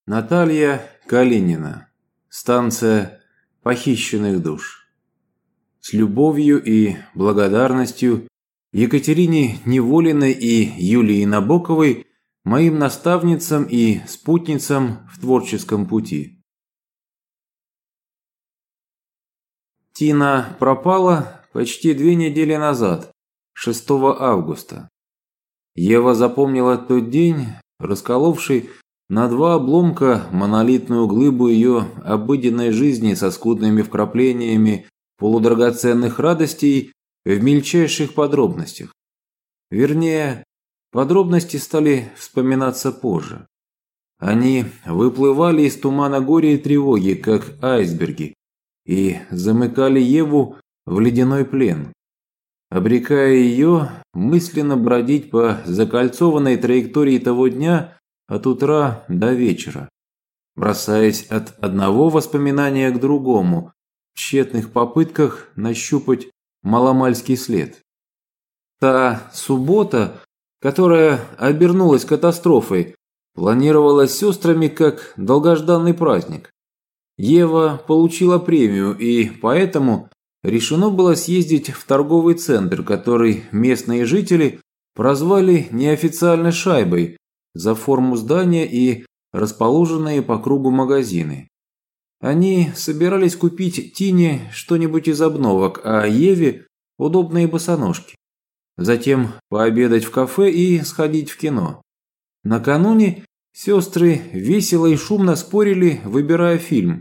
Наталья Калинина. Станция похищенных душ. С любовью и благодарностью Екатерине Неволиной и Юлии Набоковой, моим наставницам и спутницам в творческом пути. Тина пропала почти 2 недели назад, 6 августа. Ева запомнила тот день, расколовший на 2 обломка монолитную глыбу ее обыденной жизни со скудными вкраплениями полудрагоценных радостей в мельчайших подробностях. Вернее, подробности стали вспоминаться позже. Они выплывали из тумана горя и тревоги, как айсберги, и замыкали Еву в ледяной плен, обрекая ее мысленно бродить по закольцованной траектории того дня от утра до вечера, бросаясь от одного воспоминания к другому в тщетных попытках нащупать маломальский след. Та суббота, которая обернулась катастрофой, планировалась сестрами как долгожданный праздник. Ева получила премию, и поэтому решено было съездить в торговый центр, который местные жители прозвали неофициальной шайбой за форму здания и расположенные по кругу магазины. Они собирались купить Тине что-нибудь из обновок, а Еве – удобные босоножки. Затем пообедать в кафе и сходить в кино. Накануне сестры весело и шумно спорили, выбирая фильм.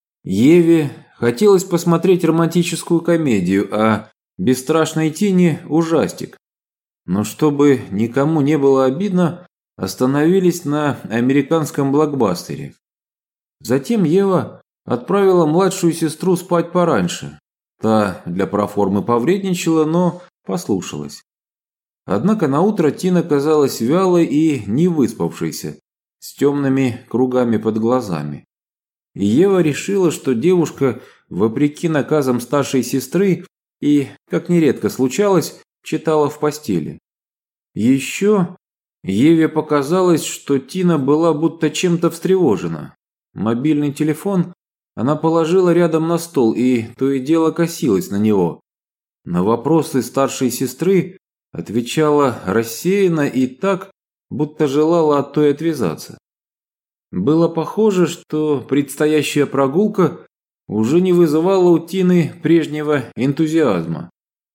Еве хотелось посмотреть романтическую комедию, а бесстрашной Тине – ужастик. Но чтобы никому не было обидно, остановились на американском блокбастере. Затем Ева отправила младшую сестру спать пораньше. Та для проформы повредничала, но послушалась. Однако наутро Тина казалась вялой и невыспавшейся, с темными кругами под глазами. И Ева решила, что девушка, вопреки наказам старшей сестры и, как нередко случалось, читала в постели. Еще Еве показалось, что Тина была будто чем-то встревожена. Мобильный телефон она положила рядом на стол и то и дело косилась на него. На вопросы старшей сестры отвечала рассеянно и так, будто желала от той отвязаться. Было похоже, что предстоящая прогулка уже не вызывала у Тины прежнего энтузиазма.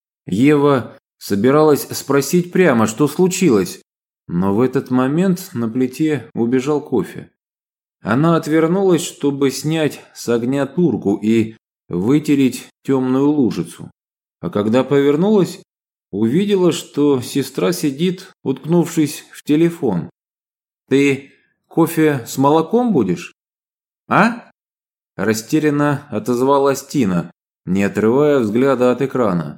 Ева собиралась спросить прямо, что случилось, но в этот момент на плите убежал кофе. Она отвернулась, чтобы снять с огня турку и вытереть темную лужицу. А когда повернулась, увидела, что сестра сидит, уткнувшись в телефон. «Ты кофе с молоком будешь?» «А?» – растерянно отозвалась Тина, не отрывая взгляда от экрана.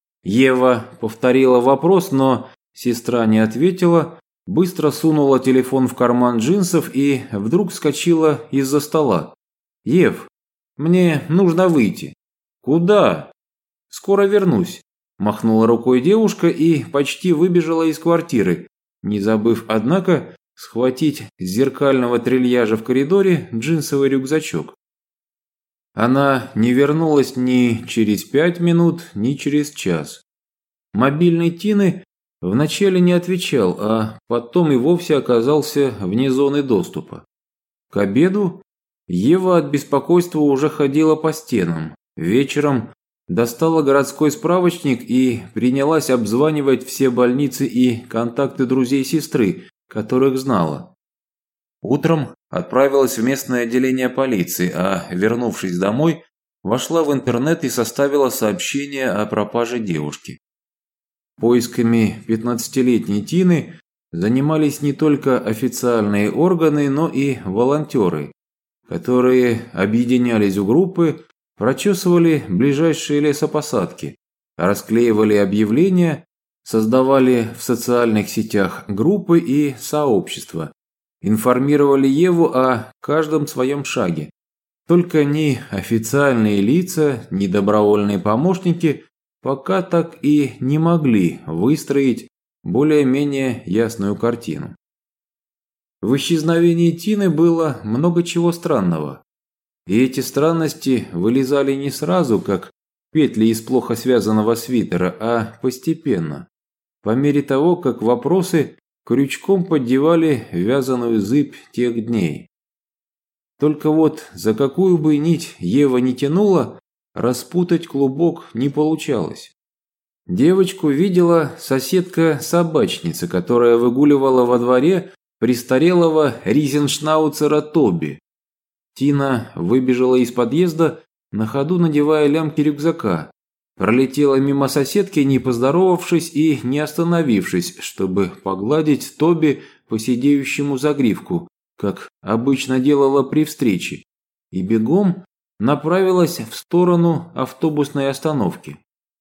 Ева повторила вопрос, но сестра не ответила, быстро сунула телефон в карман джинсов и вдруг вскочила из-за стола. «Ев, мне нужно выйти». «Куда?» «Скоро вернусь», – махнула рукой девушка и почти выбежала из квартиры, не забыв, однако, схватить с зеркального трильяжа в коридоре джинсовый рюкзачок. Она не вернулась ни через 5 минут, ни через час. Мобильный Тины вначале не отвечал, а потом и вовсе оказался вне зоны доступа. К обеду Ева от беспокойства уже ходила по стенам. Вечером достала городской справочник и принялась обзванивать все больницы и контакты друзей сестры, которых знала. Утром отправилась в местное отделение полиции, а, вернувшись домой, вошла в интернет и составила сообщение о пропаже девушки. Поисками 15-летней Тины занимались не только официальные органы, но и волонтеры, которые объединялись в группы, прочесывали ближайшие лесопосадки, расклеивали объявления, создавали в социальных сетях группы и сообщества, информировали Еву о каждом своем шаге. Только ни официальные лица, ни добровольные помощники пока так и не могли выстроить более-менее ясную картину. В исчезновении Тины было много чего странного. И эти странности вылезали не сразу, как петли из плохо связанного свитера, а постепенно, по мере того, как вопросы крючком поддевали вязаную зыбь тех дней. Только вот за какую бы нить Ева не тянула, распутать клубок не получалось. Девочку видела соседка-собачница, которая выгуливала во дворе престарелого ризеншнауцера Тоби. Тина выбежала из подъезда, на ходу надевая лямки рюкзака. Пролетела мимо соседки, не поздоровавшись и не остановившись, чтобы погладить Тоби по сидеющему загривку, как обычно делала при встрече, и бегом направилась в сторону автобусной остановки.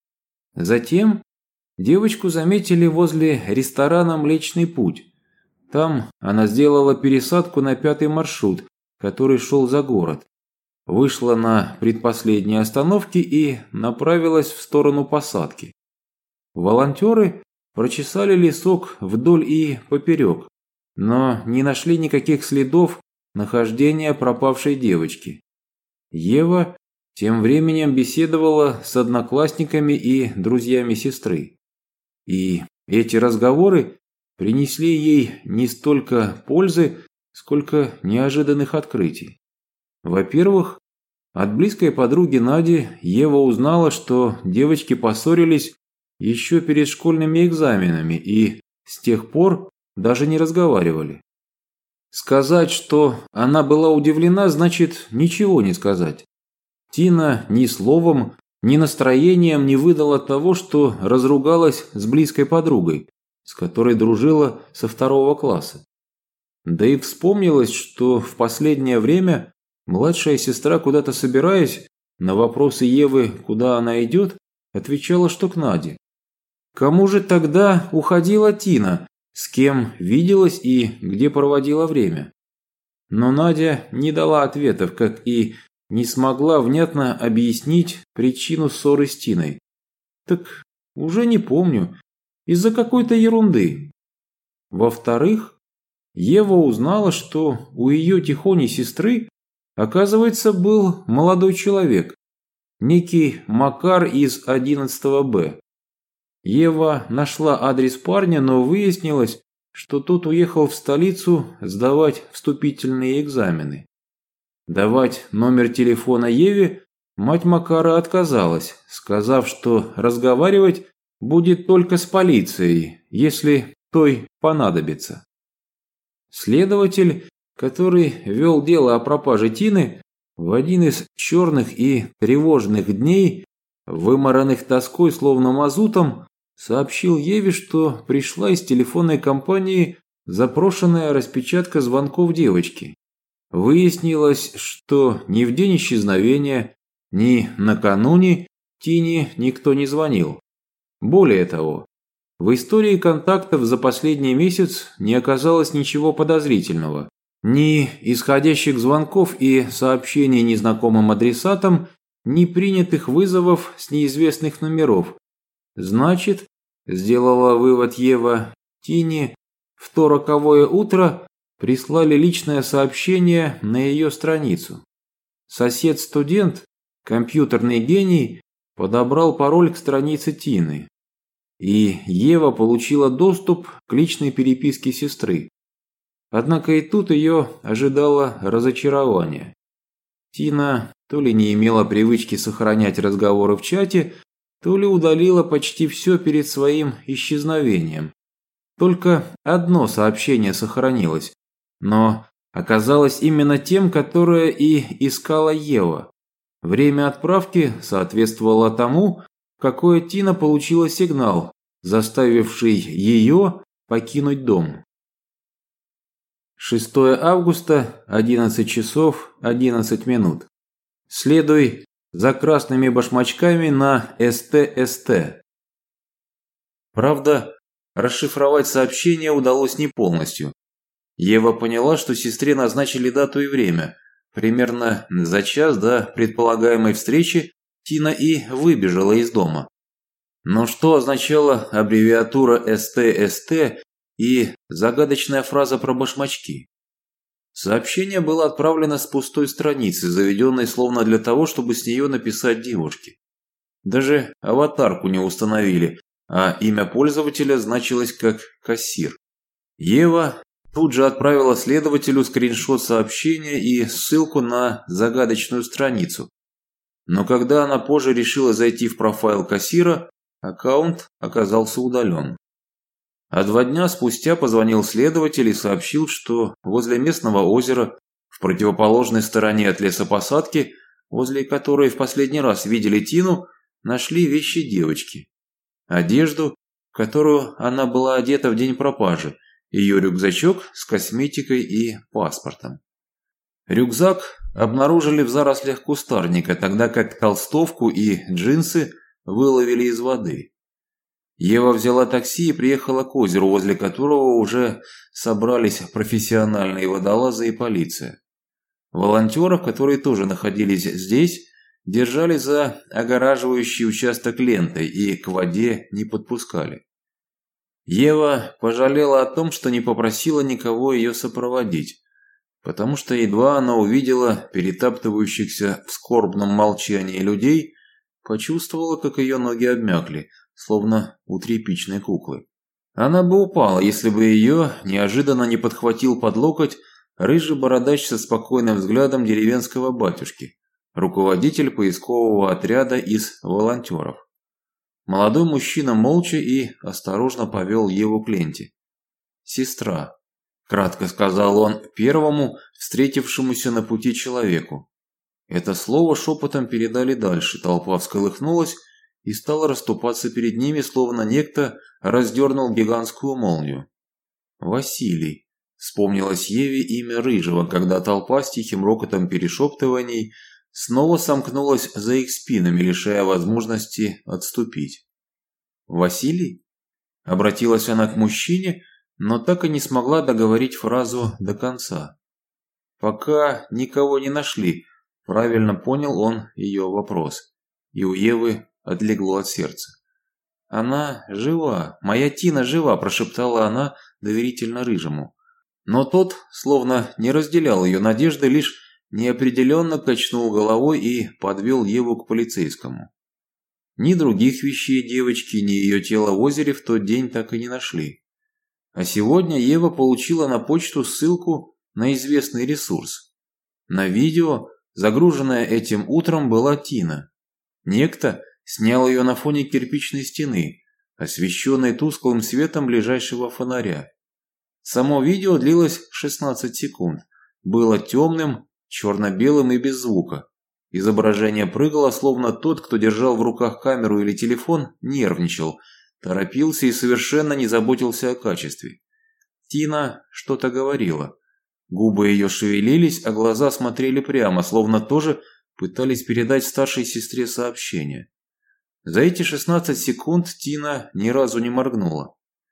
Затем девочку заметили возле ресторана «Млечный путь». Там она сделала пересадку на 5-й маршрут, который шел за город. Вышла на предпоследней остановке и направилась в сторону посадки. Волонтеры прочесали лесок вдоль и поперек, но не нашли никаких следов нахождения пропавшей девочки. Ева тем временем беседовала с одноклассниками и друзьями сестры. И эти разговоры принесли ей не столько пользы, сколько неожиданных открытий. Во-первых, от близкой подруги Нади Ева узнала, что девочки поссорились еще перед школьными экзаменами и с тех пор даже не разговаривали. Сказать, что она была удивлена, значит ничего не сказать. Тина ни словом, ни настроением не выдала того, что разругалась с близкой подругой, с которой дружила со 2-го класса. Да и вспомнилось, что в последнее время младшая сестра, куда-то собираясь, на вопросы Евы, куда она идет, отвечала, что к Наде. Кому же тогда уходила Тина, с кем виделась и где проводила время? Но Надя не дала ответов, как и не смогла внятно объяснить причину ссоры с Тиной. Так уже не помню, из-за какой-то ерунды. Во-вторых, Ева узнала, что у ее тихоней сестры, оказывается, был молодой человек, некий Макар из 11 Б. Ева нашла адрес парня, но выяснилось, что тот уехал в столицу сдавать вступительные экзамены. Давать номер телефона Еве мать Макара отказалась, сказав, что разговаривать будет только с полицией, если той понадобится. Следователь, который вел дело о пропаже Тины, в один из черных и тревожных дней, вымаранных тоской словно мазутом, сообщил Еве, что пришла из телефонной компании запрошенная распечатка звонков девочки. Выяснилось, что ни в день исчезновения, ни накануне Тине никто не звонил. Более того, в истории контактов за последний месяц не оказалось ничего подозрительного. Ни исходящих звонков и сообщений незнакомым адресатам, ни принятых вызовов с неизвестных номеров. Значит, сделала вывод Ева, Тине в то роковое утро прислали личное сообщение на ее страницу. Сосед-студент, компьютерный гений, подобрал пароль к странице Тины. И Ева получила доступ к личной переписке сестры. Однако и тут ее ожидало разочарование. Тина то ли не имела привычки сохранять разговоры в чате, то ли удалила почти все перед своим исчезновением. Только одно сообщение сохранилось, но оказалось именно тем, которое и искала Ева. Время отправки соответствовало тому, какой Тина получила сигнал, заставивший ее покинуть дом. 6 августа, 11 часов 11 минут. Следуй за красными башмачками на СТ. Правда, расшифровать сообщение удалось не полностью. Ева поняла, что сестре назначили дату и время. Примерно за час до предполагаемой встречи Тина и выбежала из дома. Но что означала аббревиатура СТ, и загадочная фраза про башмачки. Сообщение было отправлено с пустой страницы, заведенной словно для того, чтобы с нее написать девушке. Даже аватарку не установили, а имя пользователя значилось как «кассир». Ева тут же отправила следователю скриншот сообщения и ссылку на загадочную страницу. Но когда она позже решила зайти в профайл кассира, аккаунт оказался удален. А 2 дня спустя позвонил следователь и сообщил, что возле местного озера, в противоположной стороне от лесопосадки, возле которой в последний раз видели Тину, нашли вещи девочки. Одежду, в которую она была одета в день пропажи, ее рюкзачок с косметикой и паспортом. Рюкзак обнаружили в зарослях кустарника, тогда как толстовку и джинсы выловили из воды. Ева взяла такси и приехала к озеру, возле которого уже собрались профессиональные водолазы и полиция. Волонтеров, которые тоже находились здесь, держали за огораживающий участок лентой и к воде не подпускали. Ева пожалела о том, что не попросила никого ее сопроводить, потому что едва она увидела перетаптывающихся в скорбном молчании людей, почувствовала, как ее ноги обмякли, словно у тряпичной куклы. Она бы упала, если бы ее неожиданно не подхватил под локоть рыжий бородач со спокойным взглядом деревенского батюшки, руководитель поискового отряда из волонтеров. Молодой мужчина молча и осторожно повел Еву к ленте. «Сестра», – кратко сказал он первому встретившемуся на пути человеку. Это слово шепотом передали дальше, толпа всколыхнулась и стала расступаться перед ними, словно некто раздернул гигантскую молнию. «Василий», – вспомнилось Еве имя Рыжего, когда толпа с тихим рокотом перешептываний снова сомкнулась за их спинами, лишая возможности отступить. «Василий?» – обратилась она к мужчине, но так и не смогла договорить фразу до конца. «Пока никого не нашли», – правильно понял он ее вопрос, и у Евы отлегло от сердца. «Она жива, моя Тина жива», – прошептала она доверительно Рыжему. Но тот, словно не разделял ее надежды, лишь неопределенно качнул головой и подвел Еву к полицейскому. Ни других вещей девочки, ни ее тела в озере в тот день так и не нашли. А сегодня Ева получила на почту ссылку на известный ресурс. На видео, загруженное этим утром, была Тина. Некто снял ее на фоне кирпичной стены, освещенной тусклым светом ближайшего фонаря. Само видео длилось 16 секунд, было темным, черно-белым и без звука. Изображение прыгало, словно тот, кто держал в руках камеру или телефон, нервничал, торопился и совершенно не заботился о качестве. Тина что-то говорила. Губы ее шевелились, а глаза смотрели прямо, словно тоже пытались передать старшей сестре сообщение. За эти 16 секунд Тина ни разу не моргнула.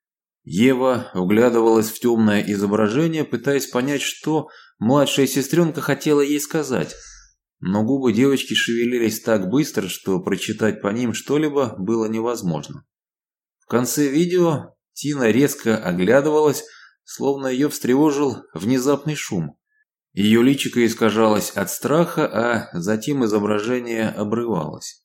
Ева вглядывалась в темное изображение, пытаясь понять, что младшая сестренка хотела ей сказать. Но губы девочки шевелились так быстро, что прочитать по ним что-либо было невозможно. В конце видео Тина резко оглядывалась, словно ее встревожил внезапный шум. Ее личико искажалось от страха, а затем изображение обрывалось.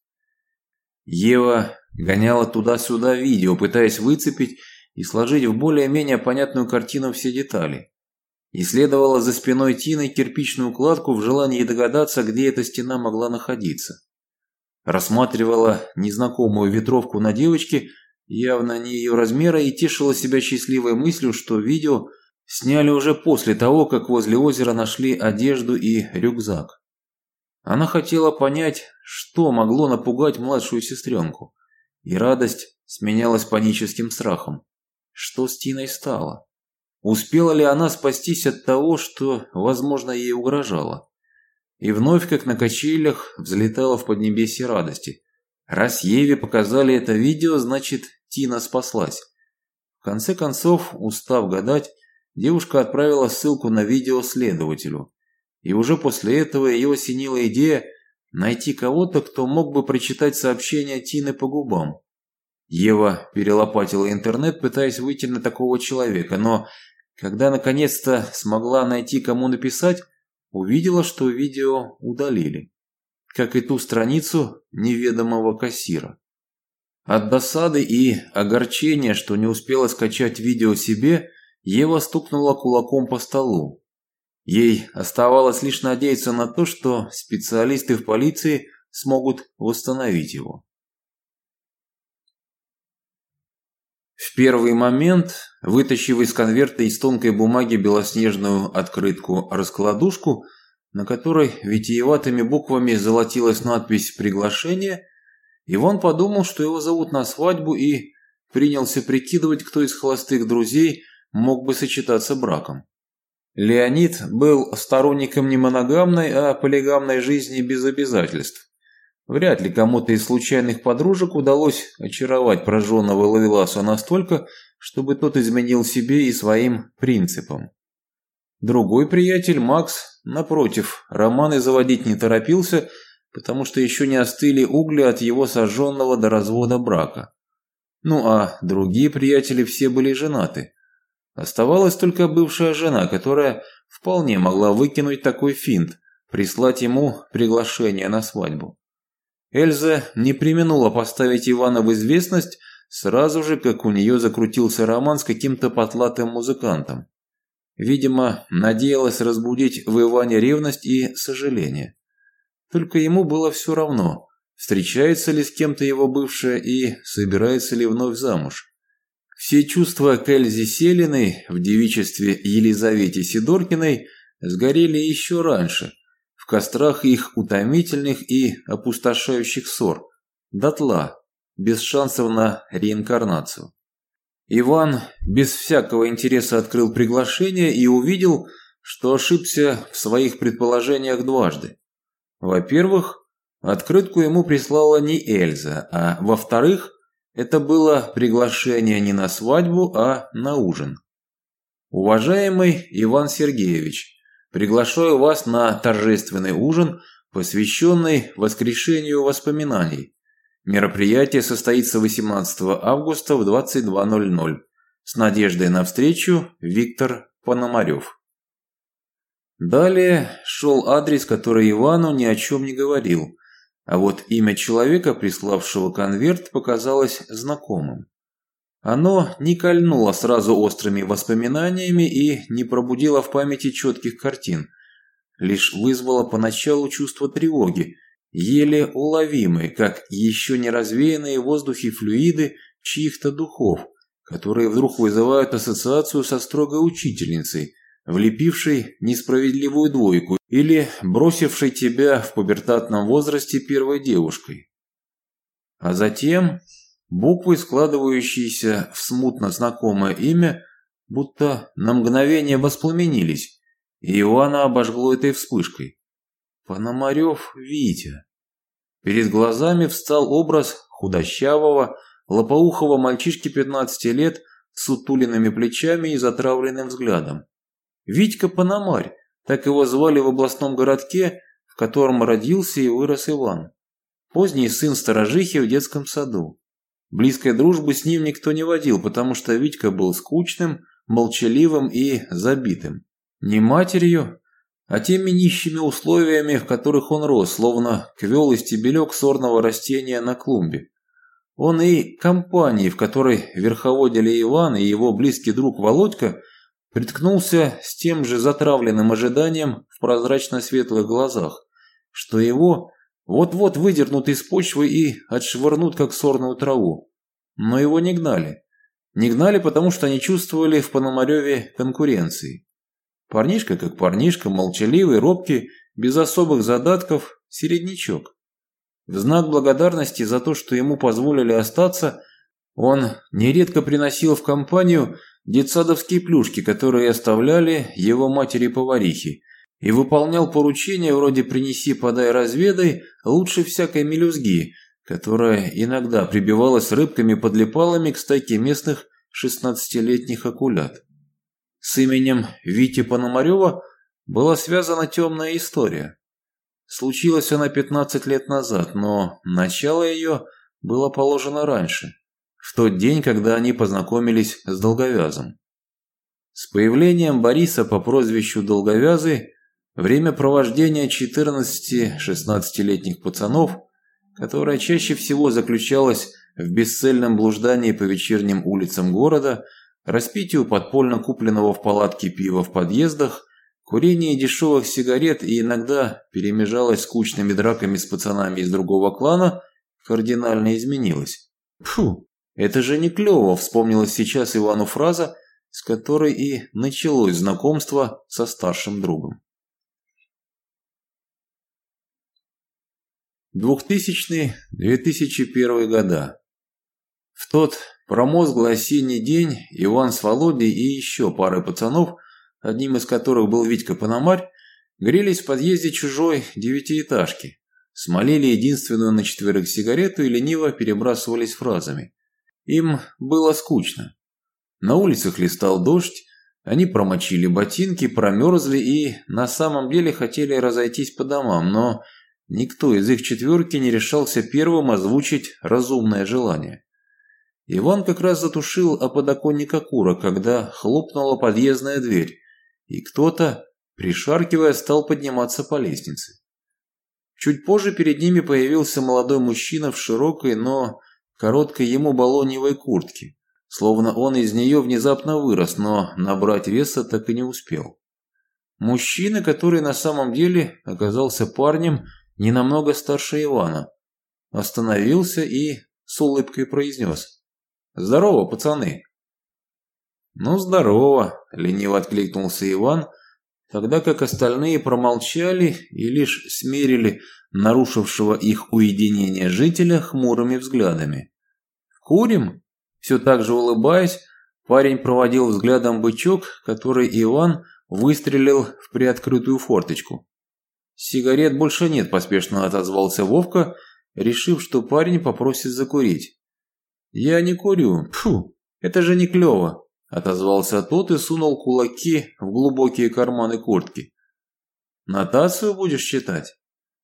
Ева гоняла туда-сюда видео, пытаясь выцепить и сложить в более-менее понятную картину все детали. Исследовала за спиной Тины кирпичную кладку в желании догадаться, где эта стена могла находиться. Рассматривала незнакомую ветровку на девочке, явно не ее размера, и тешила себя счастливой мыслью, что видео сняли уже после того, как возле озера нашли одежду и рюкзак. Она хотела понять, что могло напугать младшую сестренку, и радость сменялась паническим страхом. Что с Тиной стало? Успела ли она спастись от того, что, возможно, ей угрожало? И вновь, как на качелях, взлетала в поднебесье радости. Раз Еве показали это видео, значит, Тина спаслась. В конце концов, устав гадать, девушка отправила ссылку на видео следователю. И уже после этого ее осенила идея найти кого-то, кто мог бы прочитать сообщение Тины по губам. Ева перелопатила интернет, пытаясь выйти на такого человека, но когда наконец-то смогла найти, кому написать, увидела, что видео удалили, как и ту страницу неведомого кассира. От досады и огорчения, что не успела скачать видео себе, Ева стукнула кулаком по столу. Ей оставалось лишь надеяться на то, что специалисты в полиции смогут восстановить его. В первый момент, вытащив из конверта из тонкой бумаги белоснежную открытку-раскладушку, на которой витиеватыми буквами золотилась надпись «Приглашение», Иван подумал, что его зовут на свадьбу, и принялся прикидывать, кто из холостых друзей мог бы сочетаться браком. Леонид был сторонником не моногамной, а полигамной жизни без обязательств. Вряд ли кому-то из случайных подружек удалось очаровать прожженного ловеласа настолько, чтобы тот изменил себе и своим принципам. Другой приятель, Макс, напротив, романы заводить не торопился, потому что еще не остыли угли от его сожженного до развода брака. Ну а другие приятели все были женаты. Оставалась только бывшая жена, которая вполне могла выкинуть такой финт, прислать ему приглашение на свадьбу. Эльза не преминула поставить Ивана в известность сразу же, как у нее закрутился роман с каким-то потлатым музыкантом. Видимо, надеялась разбудить в Иване ревность и сожаление. Только ему было все равно, встречается ли с кем-то его бывшая и собирается ли вновь замуж. Все чувства к Эльзе Селиной в девичестве Елизавете Сидоркиной сгорели еще раньше, в кострах их утомительных и опустошающих ссор, дотла, без шансов на реинкарнацию. Иван без всякого интереса открыл приглашение и увидел, что ошибся в своих предположениях дважды. Во-первых, открытку ему прислала не Эльза, а во-вторых, это было приглашение не на свадьбу, а на ужин. «Уважаемый Иван Сергеевич, приглашаю вас на торжественный ужин, посвященный воскрешению воспоминаний. Мероприятие состоится 18 августа в 22:00. С надеждой на встречу, Виктор Пономарев». Далее шел адрес, который Ивану ни о чем не говорил, а вот имя человека, приславшего конверт, показалось знакомым. Оно не кольнуло сразу острыми воспоминаниями и не пробудило в памяти четких картин, лишь вызвало поначалу чувство тревоги, еле уловимые, как еще не развеянные в воздухе флюиды чьих-то духов, которые вдруг вызывают ассоциацию со строгой учительницей, влепившей несправедливую двойку или бросившей тебя в пубертатном возрасте первой девушкой. А затем буквы, складывающиеся в смутно знакомое имя, будто на мгновение воспламенились, и Ивана обожгло этой вспышкой. Пономарев Витя. Перед глазами встал образ худощавого, лопоухого мальчишки 15 лет с сутулиными плечами и затравленным взглядом. Витька Пономарь, так его звали в областном городке, в котором родился и вырос Иван. Поздний сын сторожихи в детском саду. Близкой дружбы с ним никто не водил, потому что Витька был скучным, молчаливым и забитым. Не матерью, а теми нищими условиями, в которых он рос, словно квелый стебелек сорного растения на клумбе. Он и компании, в которой верховодили Иван и его близкий друг Володька, приткнулся с тем же затравленным ожиданием в прозрачно-светлых глазах, что его вот-вот выдернут из почвы и отшвырнут, как сорную траву. Но его не гнали. Не гнали, потому что они чувствовали в Пономареве конкуренции. Парнишка как парнишка, молчаливый, робкий, без особых задатков, середнячок. В знак благодарности за то, что ему позволили остаться, он нередко приносил в компанию детсадовские плюшки, которые оставляли его матери-поварихи, и выполнял поручения вроде «принеси, подай, разведай» лучше всякой мелюзги, которая иногда прибивалась рыбками-подлипалами к стайке местных 16-летних акулят. С именем Вити Пономарева была связана темная история. Случилась она 15 лет назад, но начало ее было положено раньше, в тот день, когда они познакомились с Долговязым. С появлением Бориса по прозвищу Долговязый время провождения 14-16-летних пацанов, которое чаще всего заключалось в бесцельном блуждании по вечерним улицам города, распитию подпольно купленного в палатке пива в подъездах, курении дешевых сигарет и иногда перемежалось скучными драками с пацанами из другого клана, кардинально изменилось. «Фу, это же не клево», — вспомнилась сейчас Ивану фраза, с которой и началось знакомство со старшим другом. 2000-2001 года. В тот промозглый осенний день Иван с Володей и еще парой пацанов, одним из которых был Витька Пономарь, грелись в подъезде чужой девятиэтажки, смолили единственную на четверых сигарету и лениво перебрасывались фразами. Им было скучно. На улицах листал дождь, они промочили ботинки, промерзли и на самом деле хотели разойтись по домам, но никто из их четверки не решался первым озвучить разумное желание. Иван как раз затушил о подоконник окурок, когда хлопнула подъездная дверь, и кто-то, пришаркивая, стал подниматься по лестнице. Чуть позже перед ними появился молодой мужчина в широкой, но короткой ему балоневой куртке, словно он из нее внезапно вырос, но набрать веса так и не успел. Мужчина, который на самом деле оказался парнем не намного старше Ивана, остановился и с улыбкой произнес: «Здорово, пацаны!» «Ну, здорово!» – лениво откликнулся Иван, тогда как остальные промолчали и лишь смерили нарушившего их уединение жителя хмурыми взглядами. «Курим?» – все так же улыбаясь, парень проводил взглядом бычок, который Иван выстрелил в приоткрытую форточку. «Сигарет больше нет», – поспешно отозвался Вовка, решив, что парень попросит закурить. «Я не курю. Фу, это же не клево», – отозвался тот и сунул кулаки в глубокие карманы куртки. «Нотацию будешь читать?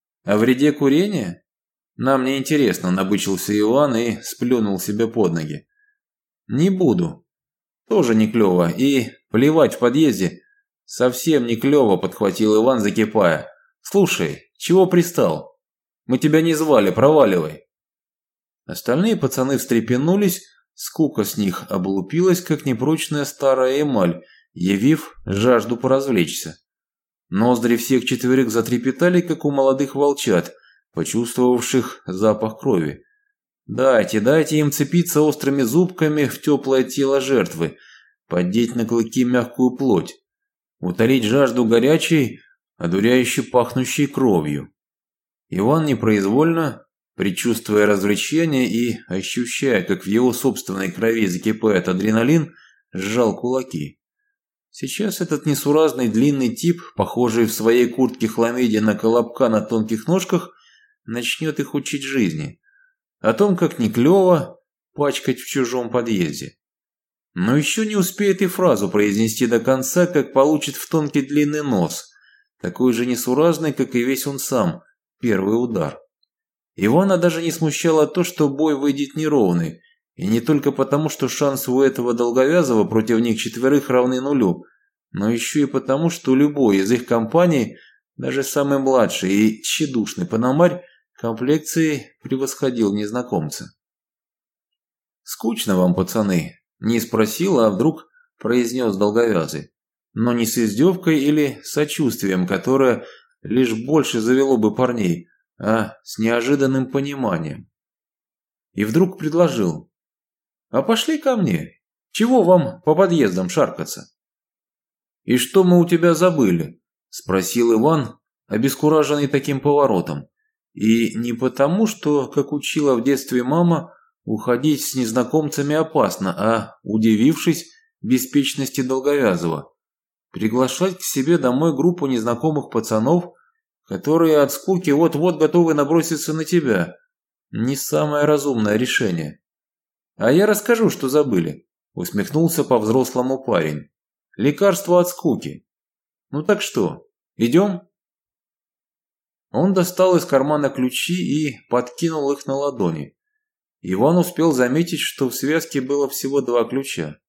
О вреде курения? Нам не интересно», – набычился Иван и сплюнул себе под ноги. «Не буду. Тоже не клево. И плевать в подъезде. Совсем не клево», – подхватил Иван, закипая. «Слушай, чего пристал? Мы тебя не звали, проваливай». Остальные пацаны встрепенулись, скука с них облупилась, как непрочная старая эмаль, явив жажду поразвлечься. Ноздри всех четверых затрепетали, как у молодых волчат, почувствовавших запах крови. Дайте им цепиться острыми зубками в теплое тело жертвы, поддеть на клыки мягкую плоть, утолить жажду горячей, одуряюще пахнущей кровью. Иван непроизвольно, предчувствуя развлечение и ощущая, как в его собственной крови закипает адреналин, сжал кулаки. Сейчас этот несуразный длинный тип, похожий в своей куртке хламиде на колобка на тонких ножках, начнет их учить жизни. О том, как не клево пачкать в чужом подъезде. Но еще не успеет и фразу произнести до конца, как получит в тонкий длинный нос, такой же несуразный, как и весь он сам, первый удар. Ивана даже не смущало то, что бой выйдет неровный, и не только потому, что шансы у этого Долговязого против них четверых равны нулю, но еще и потому, что любой из их компаний, даже самый младший и тщедушный Пономарь, комплекцией превосходил незнакомца. «Скучно вам, пацаны?» – не спросил, а вдруг произнес Долговязый, но не с издевкой или сочувствием, которое лишь больше завело бы парней, а с неожиданным пониманием. И вдруг предложил: «А пошли ко мне. Чего вам по подъездам шаркаться?» «И что мы у тебя забыли?» – спросил Иван, обескураженный таким поворотом. И не потому, что, как учила в детстве мама, уходить с незнакомцами опасно, а удивившись беспечности Долговязого. Приглашать к себе домой группу незнакомых пацанов, которые от скуки вот-вот готовы наброситься на тебя. Не самое разумное решение. «А я расскажу, что забыли», – усмехнулся по-взрослому парень. «Лекарство от скуки. Ну так что, идем?» Он достал из кармана ключи и подкинул их на ладони. Иван успел заметить, что в связке было всего 2 ключа.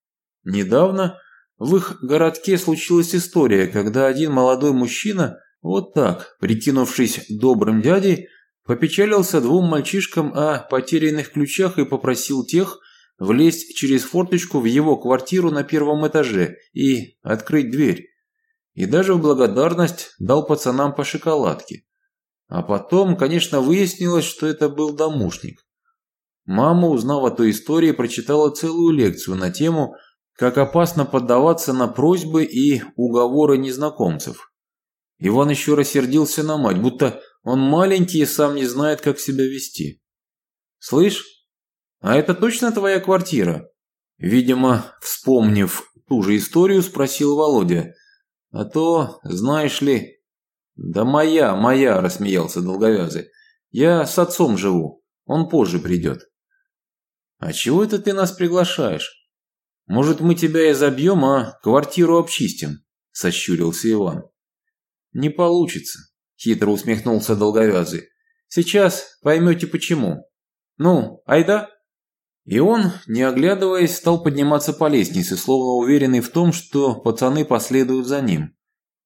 Недавно в их городке случилась история, когда один молодой мужчина, вот так, прикинувшись добрым дядей, попечалился 2 мальчишкам о потерянных ключах и попросил тех влезть через форточку в его квартиру на 1-м этаже и открыть дверь. И даже в благодарность дал пацанам по шоколадке. А потом, конечно, выяснилось, что это был домушник. Мама, узнав о той истории, прочитала целую лекцию на тему, как опасно поддаваться на просьбы и уговоры незнакомцев. Иван еще рассердился на мать, будто он маленький и сам не знает, как себя вести. «Слышь, а это точно твоя квартира?» Видимо, вспомнив ту же историю, спросил Володя. «А то, знаешь ли...» «Да моя», – рассмеялся долговязый. «Я с отцом живу, он позже придет». «А чего это ты нас приглашаешь? Может, мы тебя и забьем, а квартиру обчистим?» – сощурился Иван. «Не получится», – хитро усмехнулся долговязый. «Сейчас поймете почему. Ну, айда?» И он, не оглядываясь, стал подниматься по лестнице, словно уверенный в том, что пацаны последуют за ним.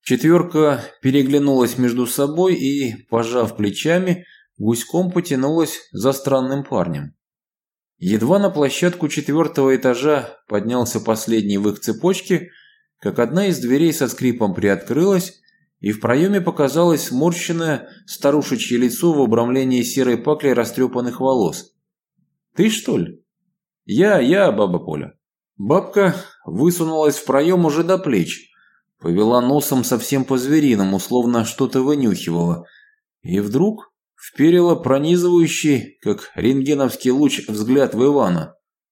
4 переглянулась между собой и, пожав плечами, гуськом потянулась за странным парнем. Едва на площадку 4-го этажа поднялся последний в их цепочке, как одна из дверей со скрипом приоткрылась, и в проеме показалось сморщенное старушечье лицо в обрамлении серой паклей растрепанных волос. «Ты, что ли?» «Я, баба Поля». Бабка высунулась в проем уже до плеч, повела носом совсем по-звериному, словно что-то вынюхивала, и вдруг вперила пронизывающий, как рентгеновский луч, взгляд в Ивана.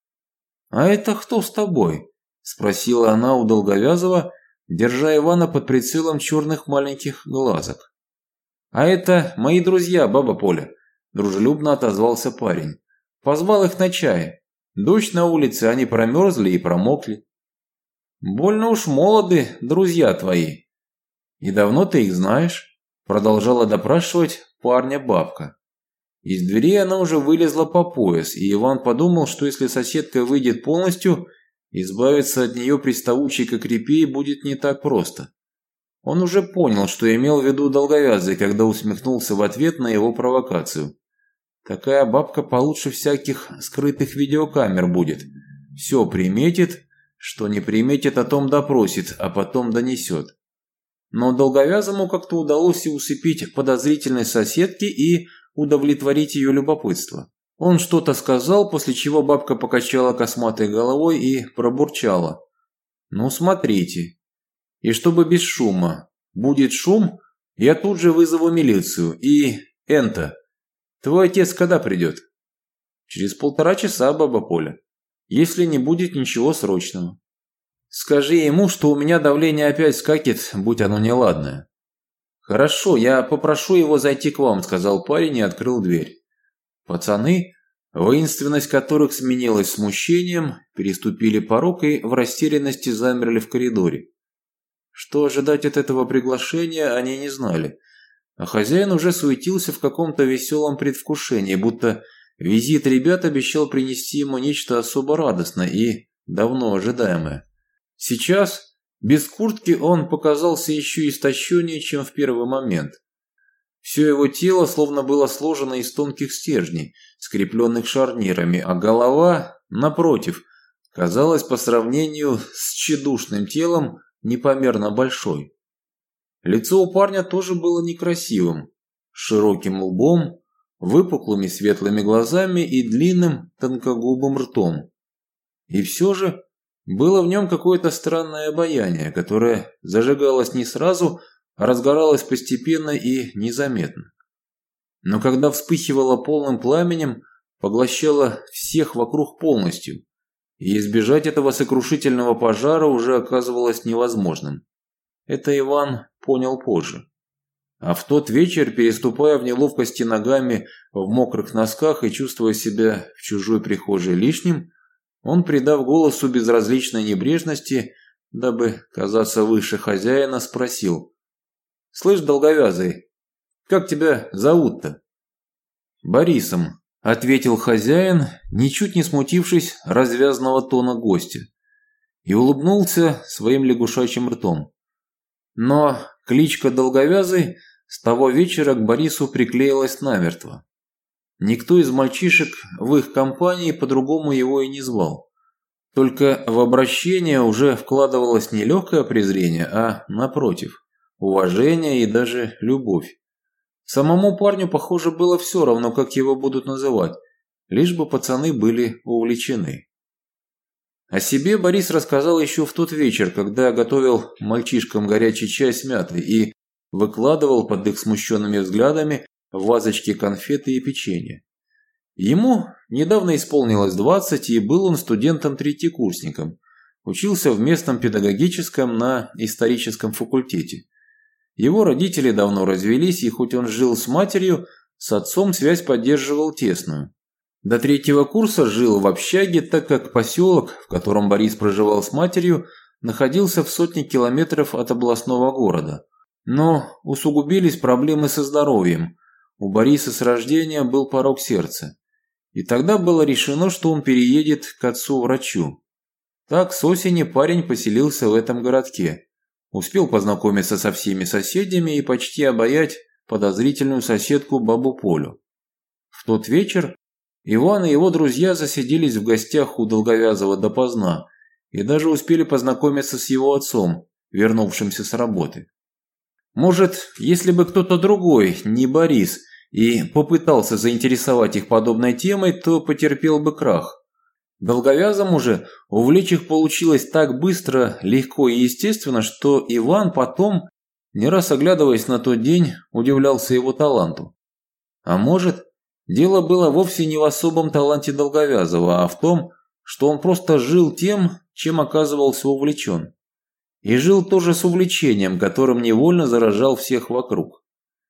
«А это кто с тобой?» – спросила она у Долговязова, держа Ивана под прицелом черных маленьких глазок. «А это мои друзья, баба Поля», – дружелюбно отозвался парень. «Позвал их на чай. Дождь на улице, они промерзли и промокли». «Больно уж молоды друзья твои». «И давно ты их знаешь?» – продолжала допрашивать парня бабка. Из двери она уже вылезла по пояс, и Иван подумал, что если соседка выйдет полностью, избавиться от нее приставучей как репей будет не так просто. Он уже понял, что имел в виду долговязый, когда усмехнулся в ответ на его провокацию. Такая бабка получше всяких скрытых видеокамер будет. Все приметит, что не приметит, о том допросит, а потом донесет. Но долговязому как-то удалось и усыпить подозрительность соседки и удовлетворить ее любопытство. Он что-то сказал, после чего бабка покачала косматой головой и пробурчала. «Ну, смотрите. И чтобы без шума. Будет шум, я тут же вызову милицию. И... Твой отец когда придет?» «Через 1,5 часа, баба Поля. Если не будет ничего срочного. Скажи ему, что у меня давление опять скакет, будь оно неладное». «Хорошо, я попрошу его зайти к вам», – сказал парень и открыл дверь. Пацаны, воинственность которых сменилась смущением, переступили порог и в растерянности замерли в коридоре. Что ожидать от этого приглашения, они не знали. А хозяин уже суетился в каком-то веселом предвкушении, будто визит ребят обещал принести ему нечто особо радостное и давно ожидаемое. Сейчас, без куртки, он показался еще истощеннее, чем в первый момент. Все его тело словно было сложено из тонких стержней, скрепленных шарнирами, а голова, напротив, казалась по сравнению с тщедушным телом непомерно большой. Лицо у парня тоже было некрасивым, с широким лбом, выпуклыми светлыми глазами и длинным тонкогубым ртом. И все же было в нем какое-то странное обаяние, которое зажигалось не сразу, а разгоралось постепенно и незаметно. Но когда вспыхивало полным пламенем, поглощало всех вокруг полностью, и избежать этого сокрушительного пожара уже оказывалось невозможным. Это Иван понял позже. А в тот вечер, переступая в неловкости ногами в мокрых носках и чувствуя себя в чужой прихожей лишним, он, придав голосу безразличной небрежности, дабы казаться выше хозяина, спросил: «Слышь, долговязый, как тебя зовут-то?» «Борисом», – ответил хозяин, ничуть не смутившись развязного тона гостя, и улыбнулся своим лягушачьим ртом. Но кличка Долговязый с того вечера к Борису приклеилась намертво. Никто из мальчишек в их компании по-другому его и не звал. Только в обращение уже вкладывалось не легкое презрение, а, напротив, уважение и даже любовь. Самому парню, похоже, было все равно, как его будут называть, лишь бы пацаны были увлечены. О себе Борис рассказал еще в тот вечер, когда готовил мальчишкам горячий чай с мятой и выкладывал под их смущенными взглядами в вазочке конфеты и печенье. Ему недавно исполнилось 20, и был он студентом-третьекурсником. Учился в местном педагогическом на историческом факультете. Его родители давно развелись, и хоть он жил с матерью, с отцом связь поддерживал тесную. До 3-го курса жил в общаге, так как поселок, в котором Борис проживал с матерью, находился в сотне километров от областного города. Но усугубились проблемы со здоровьем. У Бориса с рождения был порок сердца. И тогда было решено, что он переедет к отцу-врачу. Так с осени парень поселился в этом городке. Успел познакомиться со всеми соседями и почти обаять подозрительную соседку бабу Полю. В тот вечер Иван и его друзья засиделись в гостях у Долговязого допоздна и даже успели познакомиться с его отцом, вернувшимся с работы. Может, если бы кто-то другой, не Борис, и попытался заинтересовать их подобной темой, то потерпел бы крах. Долговязому же увлечь их получилось так быстро, легко и естественно, что Иван потом, не раз оглядываясь на тот день, удивлялся его таланту. А может, дело было вовсе не в особом таланте Долговязого, а в том, что он просто жил тем, чем оказывался увлечен. И жил тоже с увлечением, которым невольно заражал всех вокруг.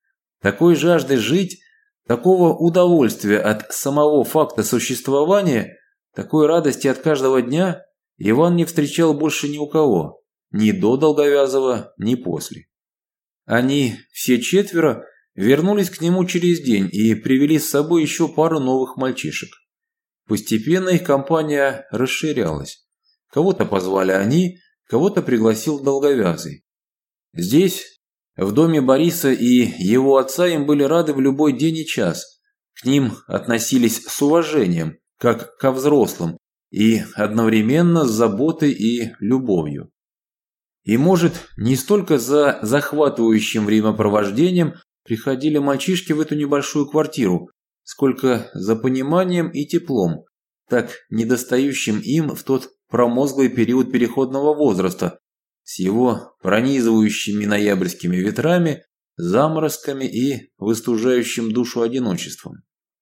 Такой жажды жить, такого удовольствия от самого факта существования, такой радости от каждого дня Иван не встречал больше ни у кого, ни до Долговязого, ни после. Они, все четверо, вернулись к нему через день и привели с собой еще пару новых мальчишек. Постепенно их компания расширялась. Кого-то позвали они, кого-то пригласил Долговязый. Здесь, в доме Бориса и его отца, им были рады в любой день и час. К ним относились с уважением, как ко взрослым, и одновременно с заботой и любовью. И, может, не столько за захватывающим времяпровождением приходили мальчишки в эту небольшую квартиру, сколько за пониманием и теплом, так недостающим им в тот промозглый период переходного возраста, с его пронизывающими ноябрьскими ветрами, заморозками и выстужающим душу одиночеством.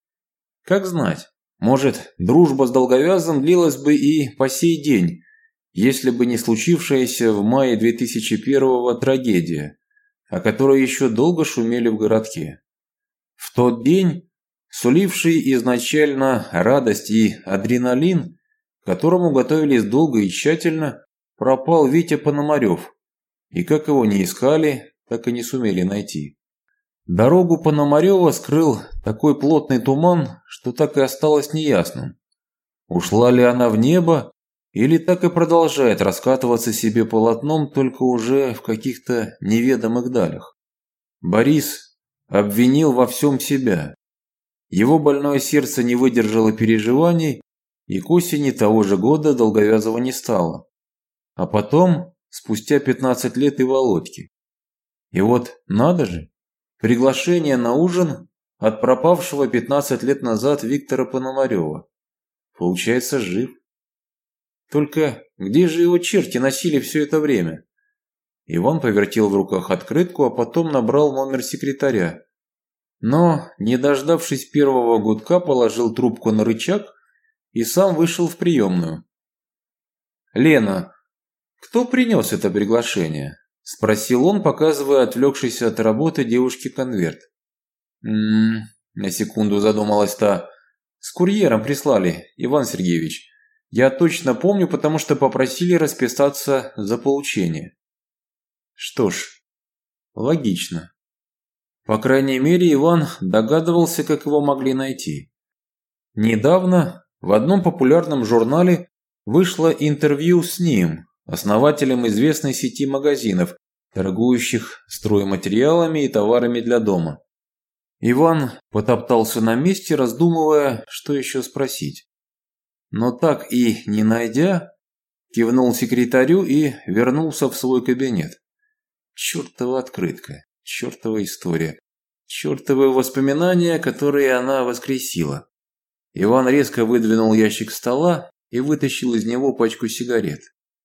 Как знать, может, дружба с Долговязым длилась бы и по сей день, если бы не случившаяся в мае 2001-го трагедия, о которой еще долго шумели в городке. В тот день, суливший изначально радость и адреналин, к которому готовились долго и тщательно, пропал Витя Пономарев, и как его не искали, так и не сумели найти. Дорогу Пономарева скрыл такой плотный туман, что так и осталось неясным. Ушла ли она в небо, или так и продолжает раскатываться себе полотном, только уже в каких-то неведомых далях. Борис обвинил во всем себя. Его больное сердце не выдержало переживаний, и к осени того же года Долговязого не стало. А потом, спустя 15 лет, и Володьки. И вот надо же, приглашение на ужин от пропавшего 15 лет назад Виктора Пономарева. Получается, жив. Только где же его черти носили все это время? Иван повертел в руках открытку, а потом набрал номер секретаря. Но, не дождавшись первого гудка, положил трубку на рычаг и сам вышел в приемную. «Лена, кто принес это приглашение?» – спросил он, показывая отвлекшейся от работы девушке конверт. На секунду задумалась та. «С курьером прислали, Иван Сергеевич. Я точно помню, потому что попросили расписаться за получение». Что ж, логично. По крайней мере, Иван догадывался, как его могли найти. Недавно в одном популярном журнале вышло интервью с ним, основателем известной сети магазинов, торгующих стройматериалами и товарами для дома. Иван потоптался на месте, раздумывая, что еще спросить. Но так и не найдя, кивнул секретарю и вернулся в свой кабинет. Чертова открытка, чертова история, чертовы воспоминания, которые она воскресила. Иван резко выдвинул ящик стола и вытащил из него пачку сигарет.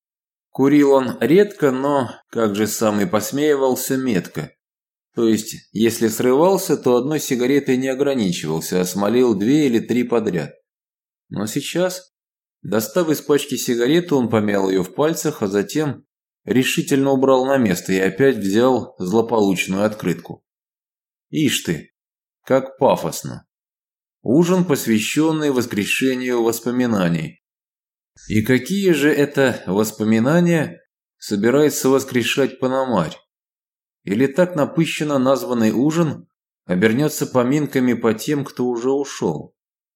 Курил он редко, но, как же сам и посмеивался, метко. То есть, если срывался, то одной сигаретой не ограничивался, а смолил 2 или 3 подряд. Но сейчас, достав из пачки сигарету, он помял ее в пальцах, а затем решительно убрал на место и опять взял злополучную открытку. Ишь ты, как пафосно. Ужин, посвященный воскрешению воспоминаний. И какие же это воспоминания собирается воскрешать Пономарь? Или так напыщенно названный ужин обернется поминками по тем, кто уже ушел?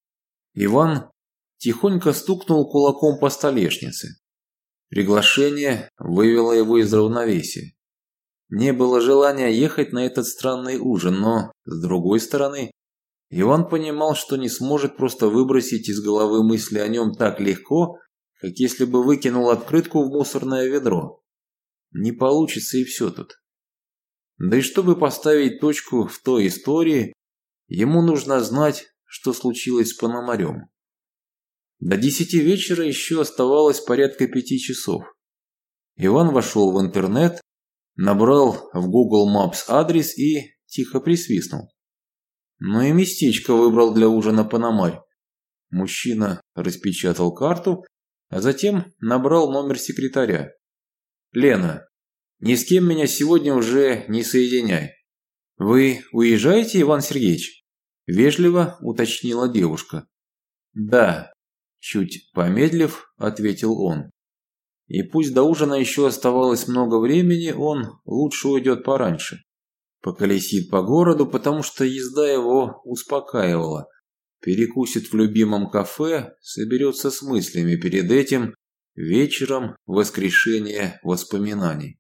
Иван тихонько стукнул кулаком по столешнице. Приглашение вывело его из равновесия. Не было желания ехать на этот странный ужин, но, с другой стороны, Иван понимал, что не сможет просто выбросить из головы мысли о нем так легко, как если бы выкинул открытку в мусорное ведро. Не получится, и все тут. Да и чтобы поставить точку в той истории, ему нужно знать, что случилось с Пономарем. До 10 вечера еще оставалось порядка 5 часов. Иван вошел в интернет, набрал в Google Maps адрес и тихо присвистнул. Ну и местечко выбрал для ужина Пономарь. Мужчина распечатал карту, а затем набрал номер секретаря. «Лена, ни с кем меня сегодня уже не соединяй». «Вы уезжаете, Иван Сергеевич?» – вежливо уточнила девушка. «Да», – чуть помедлив, ответил он. И пусть до ужина еще оставалось много времени, он лучше уйдет пораньше. Поколесит по городу, потому что езда его успокаивала. Перекусит в любимом кафе, соберется с мыслями перед этим вечером воскрешения воспоминаний.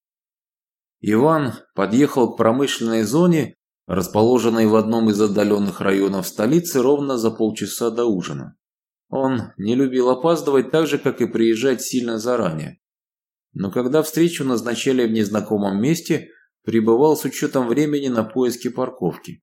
Иван подъехал к промышленной зоне, расположенной в одном из отдаленных районов столицы, ровно за полчаса до ужина. Он не любил опаздывать так же, как и приезжать сильно заранее. Но когда встречу назначали в незнакомом месте, прибывал с учетом времени на поиски парковки.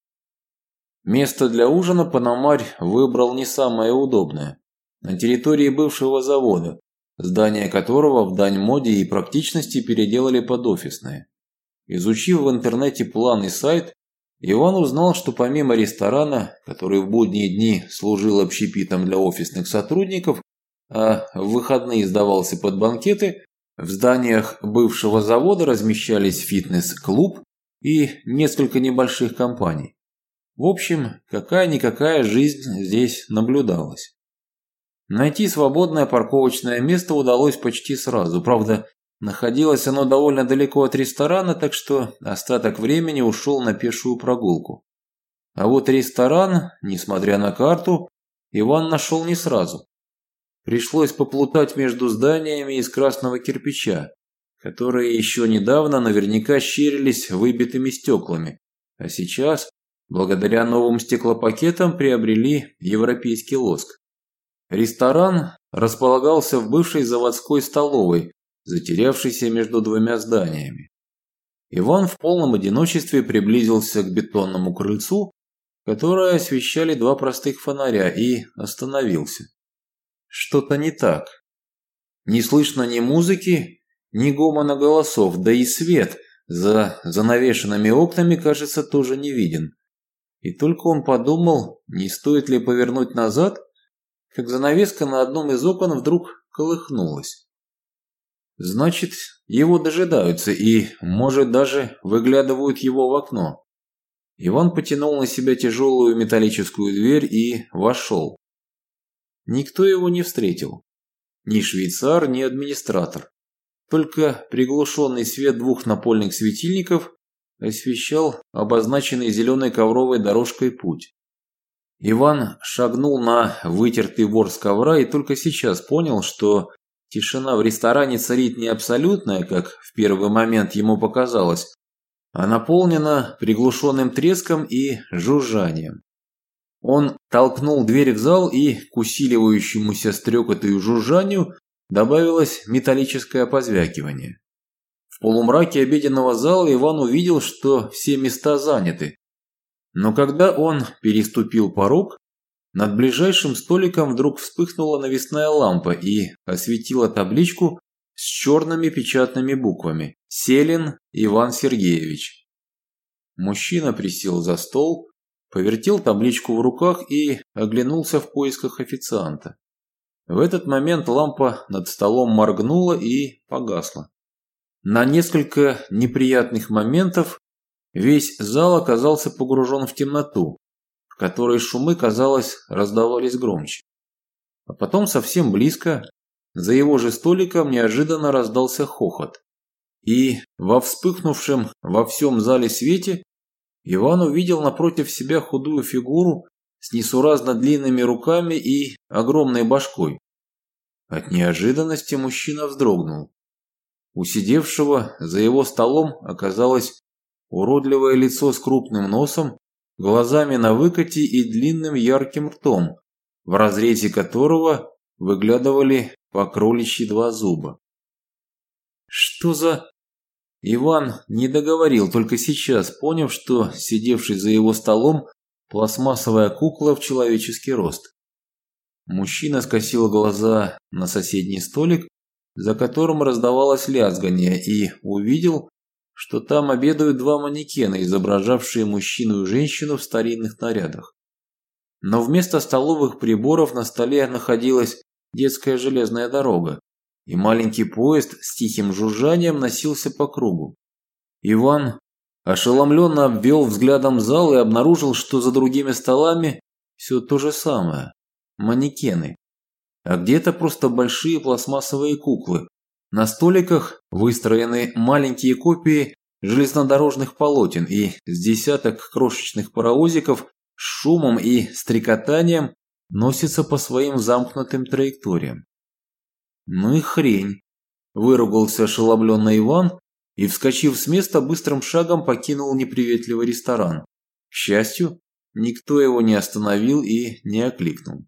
Место для ужина Пономарь выбрал не самое удобное. На территории бывшего завода, здание которого в дань моде и практичности переделали под офисное. Изучив в интернете план и сайт, Иван узнал, что помимо ресторана, который в будние дни служил общепитом для офисных сотрудников, а в выходные сдавался под банкеты, в зданиях бывшего завода размещались фитнес-клуб и несколько небольших компаний. В общем, какая-никакая жизнь здесь наблюдалась. Найти свободное парковочное место удалось почти сразу. Правда, находилось оно довольно далеко от ресторана, так что остаток времени ушел на пешую прогулку. А вот ресторан, несмотря на карту, Иван нашел не сразу. Пришлось поплутать между зданиями из красного кирпича, которые еще недавно наверняка щерились выбитыми стеклами, а сейчас, благодаря новым стеклопакетам, приобрели европейский лоск. Ресторан располагался в бывшей заводской столовой, затерявшейся между двумя зданиями. Иван в полном одиночестве приблизился к бетонному крыльцу, которое освещали 2 простых фонаря, и остановился. Что-то не так. Не слышно ни музыки, ни гомона голосов, да и свет за занавешенными окнами, кажется, тоже не виден. И только он подумал, не стоит ли повернуть назад, как занавеска на одном из окон вдруг колыхнулась. Значит, его дожидаются и, может, даже выглядывают его в окно. Иван потянул на себя тяжелую металлическую дверь и вошел. Никто его не встретил. Ни швейцар, ни администратор. Только приглушенный свет 2 напольных светильников освещал обозначенный зеленой ковровой дорожкой путь. Иван шагнул на вытертый ворс ковра и только сейчас понял, что тишина в ресторане царит не абсолютная, как в первый момент ему показалось, а наполнена приглушенным треском и жужжанием. Он толкнул дверь в зал, и к усиливающемуся стрекоту и жужжанию добавилось металлическое позвякивание. В полумраке обеденного зала Иван увидел, что все места заняты. Но когда он переступил порог, над ближайшим столиком вдруг вспыхнула навесная лампа и осветила табличку с черными печатными буквами «Селин Иван Сергеевич». Мужчина присел за стол, повертел табличку в руках и оглянулся в поисках официанта. В этот момент лампа над столом моргнула и погасла. На несколько неприятных моментов весь зал оказался погружен в темноту, в которой шумы, казалось, раздавались громче. А потом совсем близко, за его же столиком, неожиданно раздался хохот. И во вспыхнувшем во всем зале свете Иван увидел напротив себя худую фигуру с несуразно длинными руками и огромной башкой. От неожиданности мужчина вздрогнул. У сидевшего за его столом оказалось уродливое лицо с крупным носом, глазами на выкате и длинным ярким ртом, в разрезе которого выглядывали по кроличьи 2 зуба. «Что за...» Иван не договорил, только сейчас поняв, что сидевший за его столом пластмассовая кукла в человеческий рост. Мужчина скосил глаза на соседний столик, за которым раздавалось лязганье, и увидел, что там обедают 2 манекена, изображавшие мужчину и женщину в старинных нарядах. Но вместо столовых приборов на столе находилась детская железная дорога, и маленький поезд с тихим жужжанием носился по кругу. Иван ошеломленно обвел взглядом зал и обнаружил, что за другими столами все то же самое – манекены. А где-то просто большие пластмассовые куклы. На столиках выстроены маленькие копии железнодорожных полотен, и с десяток крошечных паровозиков с шумом и стрекотанием носятся по своим замкнутым траекториям. «Ну и хрень!» – выругался ошеломленный Иван и, вскочив с места, быстрым шагом покинул неприветливый ресторан. К счастью, никто его не остановил и не окликнул.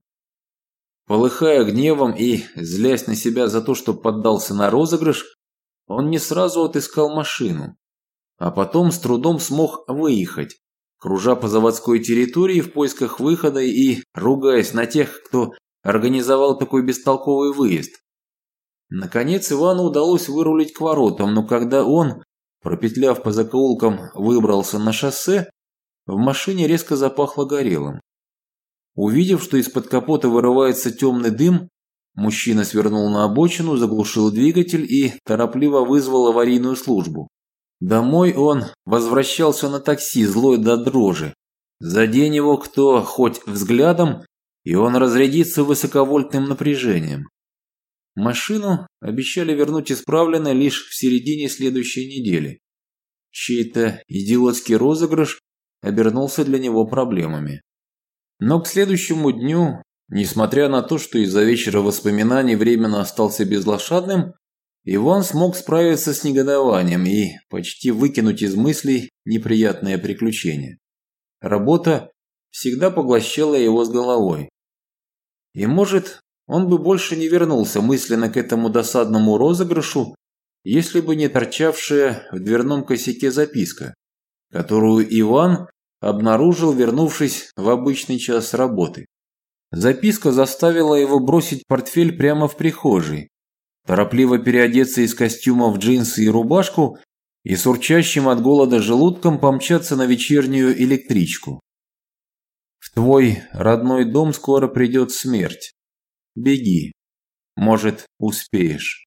Полыхая гневом и злясь на себя за то, что поддался на розыгрыш, он не сразу отыскал машину, а потом с трудом смог выехать, кружа по заводской территории в поисках выхода и ругаясь на тех, кто организовал такой бестолковый выезд. Наконец Ивану удалось вырулить к воротам, но когда он, пропетляв по закоулкам, выбрался на шоссе, в машине резко запахло горелым. Увидев, что из-под капота вырывается темный дым, мужчина свернул на обочину, заглушил двигатель и торопливо вызвал аварийную службу. Домой он возвращался на такси, злой до дрожи. Задень его кто хоть взглядом, и он разрядится высоковольтным напряжением. Машину обещали вернуть исправленной лишь в середине следующей недели. Чей-то идиотский розыгрыш обернулся для него проблемами. Но к следующему дню, несмотря на то, что из-за вечера воспоминаний временно остался безлошадным, Иван смог справиться с негодованием и почти выкинуть из мыслей неприятное приключение. Работа всегда поглощала его с головой. И, может, он бы больше не вернулся мысленно к этому досадному розыгрышу, если бы не торчавшая в дверном косяке записка, которую Иван обнаружил, вернувшись в обычный час работы. Записка заставила его бросить портфель прямо в прихожей, торопливо переодеться из костюма в джинсы и рубашку и с урчащим от голода желудком помчаться на вечернюю электричку. В твой родной дом скоро придет смерть. Беги, может, успеешь.